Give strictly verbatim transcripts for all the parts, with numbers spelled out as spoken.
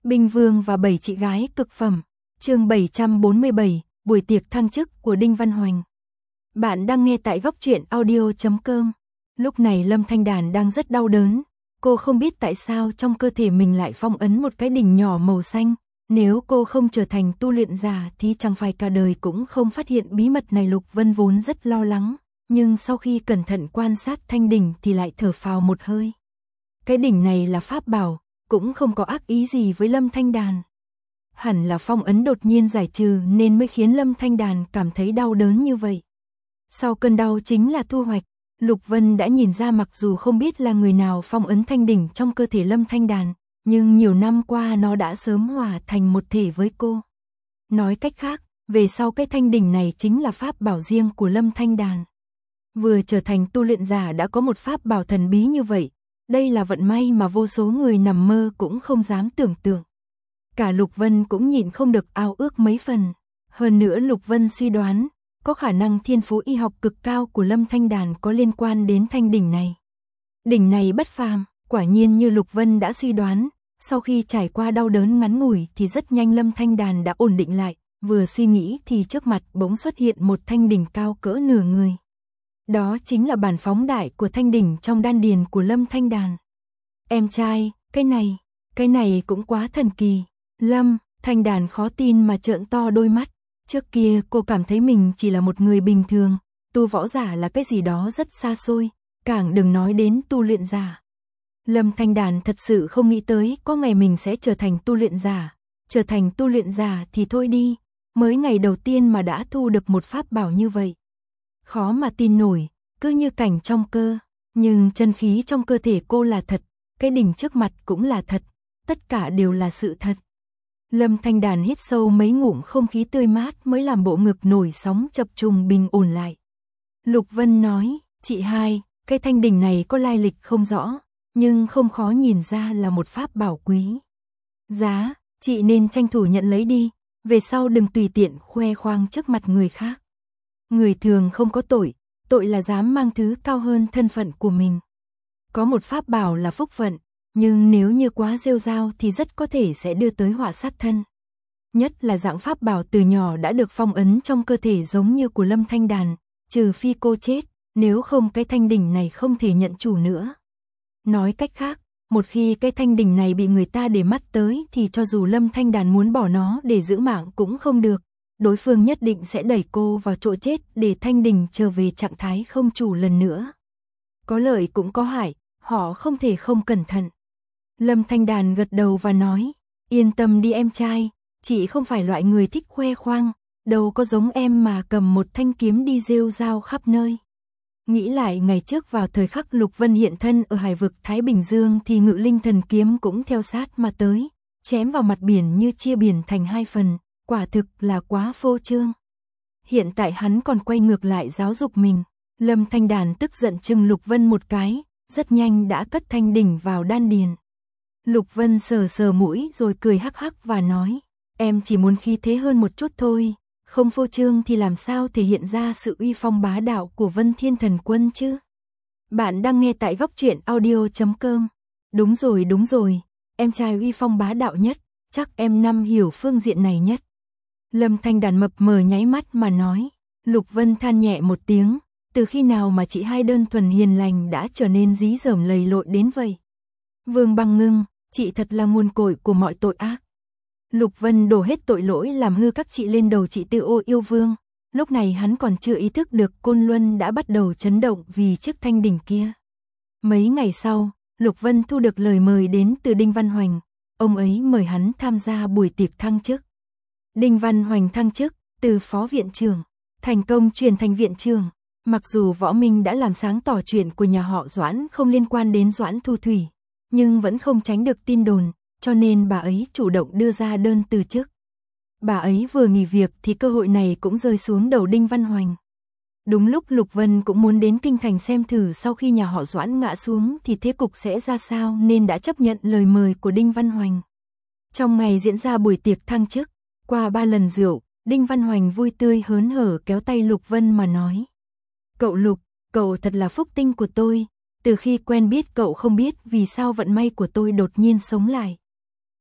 Binh Vương và bảy chị gái cực phẩm. Chương bảy trăm bốn mươi bảy, buổi tiệc thăng chức của Đinh Văn Hoành. Bạn đang nghe tại góc truyện audio chấm com. Lúc này Lâm Thanh Đàn đang rất đau đớn, cô không biết tại sao trong cơ thể mình lại phong ấn một cái đỉnh nhỏ màu xanh, nếu cô không trở thành tu luyện giả thì chẳng phải cả đời cũng không phát hiện bí mật này. Lục Vân vốn rất lo lắng, nhưng sau khi cẩn thận quan sát thanh đỉnh thì lại thở phào một hơi. Cái đỉnh này là pháp bảo, cũng không có ác ý gì với Lâm Thanh Đàn. Hẳn là phong ấn đột nhiên giải trừ nên mới khiến Lâm Thanh Đàn cảm thấy đau đớn như vậy. Sau cơn đau chính là thu hoạch. Lục Vân đã nhìn ra mặc dù không biết là người nào phong ấn thanh đỉnh trong cơ thể Lâm Thanh Đàn, nhưng nhiều năm qua nó đã sớm hòa thành một thể với cô. Nói cách khác, về sau cái thanh đỉnh này chính là pháp bảo riêng của Lâm Thanh Đàn. Vừa trở thành tu luyện giả đã có một pháp bảo thần bí như vậy, đây là vận may mà vô số người nằm mơ cũng không dám tưởng tượng. Cả Lục Vân cũng nhịn không được ao ước mấy phần. Hơn nữa Lục Vân suy đoán, có khả năng thiên phú y học cực cao của Lâm Thanh Đàn có liên quan đến thanh đỉnh này. Đỉnh này bất phàm, quả nhiên như Lục Vân đã suy đoán, sau khi trải qua đau đớn ngắn ngủi thì rất nhanh Lâm Thanh Đàn đã ổn định lại, vừa suy nghĩ thì trước mặt bỗng xuất hiện một thanh đỉnh cao cỡ nửa người. Đó chính là bản phóng đại của thanh đỉnh trong đan điền của Lâm Thanh Đàn. Em trai, cái này, cái này cũng quá thần kỳ. Lâm Thanh Đàn khó tin mà trợn to đôi mắt. Trước kia cô cảm thấy mình chỉ là một người bình thường, tu võ giả là cái gì đó rất xa xôi, càng đừng nói đến tu luyện giả. Lâm Thanh Đàn thật sự không nghĩ tới có ngày mình sẽ trở thành tu luyện giả. Trở thành tu luyện giả thì thôi đi, mới ngày đầu tiên mà đã thu được một pháp bảo như vậy. Khó mà tin nổi, cứ như cảnh trong cơ, nhưng chân khí trong cơ thể cô là thật, cái đỉnh trước mặt cũng là thật, tất cả đều là sự thật. Lâm Thanh Đàn hít sâu mấy ngụm không khí tươi mát mới làm bộ ngực nổi sóng chập trùng bình ổn lại. Lục Vân nói, chị hai, cái thanh đỉnh này có lai lịch không rõ, nhưng không khó nhìn ra là một pháp bảo quý. Giá, chị nên tranh thủ nhận lấy đi, về sau đừng tùy tiện khoe khoang trước mặt người khác. Người thường không có tội, tội là dám mang thứ cao hơn thân phận của mình. Có một pháp bảo là phúc vận, nhưng nếu như quá rêu rao thì rất có thể sẽ đưa tới họa sát thân. Nhất là dạng pháp bảo từ nhỏ đã được phong ấn trong cơ thể giống như của Lâm Thanh Đàn, trừ phi cô chết, nếu không cái thanh đỉnh này không thể nhận chủ nữa. Nói cách khác, một khi cái thanh đỉnh này bị người ta để mắt tới thì cho dù Lâm Thanh Đàn muốn bỏ nó để giữ mạng cũng không được. Đối phương nhất định sẽ đẩy cô vào chỗ chết để thanh đỉnh trở về trạng thái không chủ lần nữa. Có lợi cũng có hại, họ không thể không cẩn thận. Lâm Thanh Đàn gật đầu và nói, yên tâm đi em trai, chị không phải loại người thích khoe khoang, đâu có giống em mà cầm một thanh kiếm đi rêu rao khắp nơi. Nghĩ lại ngày trước vào thời khắc Lục Vân hiện thân ở hải vực Thái Bình Dương thì Ngự Linh Thần Kiếm cũng theo sát mà tới, chém vào mặt biển như chia biển thành hai phần, quả thực là quá phô trương. Hiện tại hắn còn quay ngược lại giáo dục mình. Lâm Thanh Đàn tức giận chừng Lục Vân một cái, rất nhanh đã cất thanh đỉnh vào đan điền. Lục Vân sờ sờ mũi rồi cười hắc hắc và nói, em chỉ muốn khí thế hơn một chút thôi, không phô trương thì làm sao thể hiện ra sự uy phong bá đạo của Vân Thiên Thần Quân chứ. Bạn đang nghe tại góc truyện audio chấm com. Đúng rồi đúng rồi, em trai uy phong bá đạo nhất, chắc em năm hiểu phương diện này nhất. Lâm Thanh Đàn mập mờ nháy mắt mà nói. Lục Vân than nhẹ một tiếng, từ khi nào mà chị hai đơn thuần hiền lành đã trở nên dí dỏm lầy lội đến vậy. Vương Băng Ngưng, chị thật là nguồn cội của mọi tội ác. Lục Vân đổ hết tội lỗi làm hư các chị lên đầu chị Tư Ô Yêu Vương. Lúc này hắn còn chưa ý thức được Côn Luân đã bắt đầu chấn động vì chiếc thanh đỉnh kia. Mấy ngày sau, Lục Vân thu được lời mời đến từ Đinh Văn Hoành. Ông ấy mời hắn tham gia buổi tiệc thăng chức. Đinh Văn Hoành thăng chức, từ phó viện trưởng, thành công chuyển thành viện trưởng. Mặc dù Võ Minh đã làm sáng tỏ chuyện của nhà họ Doãn không liên quan đến Doãn Thu Thủy, nhưng vẫn không tránh được tin đồn, cho nên bà ấy chủ động đưa ra đơn từ chức. Bà ấy vừa nghỉ việc thì cơ hội này cũng rơi xuống đầu Đinh Văn Hoành. Đúng lúc Lục Vân cũng muốn đến kinh thành xem thử sau khi nhà họ Doãn ngã xuống thì thế cục sẽ ra sao nên đã chấp nhận lời mời của Đinh Văn Hoành. Trong ngày diễn ra buổi tiệc thăng chức, qua ba lần rượu, Đinh Văn Hoành vui tươi hớn hở kéo tay Lục Vân mà nói. Cậu Lục, cậu thật là phúc tinh của tôi, từ khi quen biết cậu không biết vì sao vận may của tôi đột nhiên sống lại.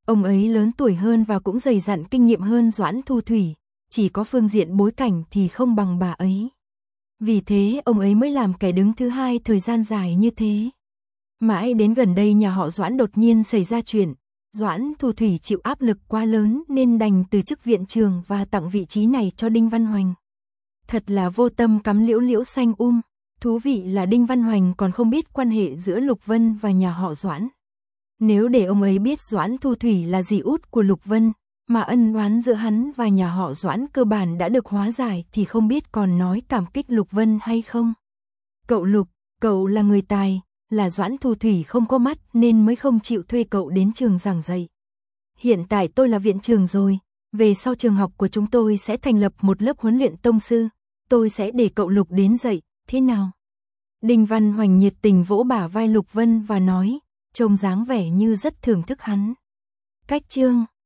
Ông ấy lớn tuổi hơn và cũng dày dặn kinh nghiệm hơn Doãn Thu Thủy, chỉ có phương diện bối cảnh thì không bằng bà ấy. Vì thế ông ấy mới làm kẻ đứng thứ hai thời gian dài như thế. Mãi đến gần đây nhà họ Doãn đột nhiên xảy ra chuyện, Doãn Thu Thủy chịu áp lực quá lớn nên đành từ chức viện trưởng và tặng vị trí này cho Đinh Văn Hoành. Thật là vô tâm cắm liễu liễu xanh um, thú vị là Đinh Văn Hoành còn không biết quan hệ giữa Lục Vân và nhà họ Doãn. Nếu để ông ấy biết Doãn Thu Thủy là dì út của Lục Vân, mà ân oán giữa hắn và nhà họ Doãn cơ bản đã được hóa giải thì không biết còn nói cảm kích Lục Vân hay không. Cậu Lục, cậu là người tài, là Doãn Thu Thủy không có mắt nên mới không chịu thuê cậu đến trường giảng dạy. Hiện tại tôi là viện trưởng rồi, về sau trường học của chúng tôi sẽ thành lập một lớp huấn luyện tông sư, tôi sẽ để cậu Lục đến dạy, thế nào? Đinh Văn Hoành nhiệt tình vỗ bả vai Lục Vân và nói, trông dáng vẻ như rất thưởng thức hắn. Cách chương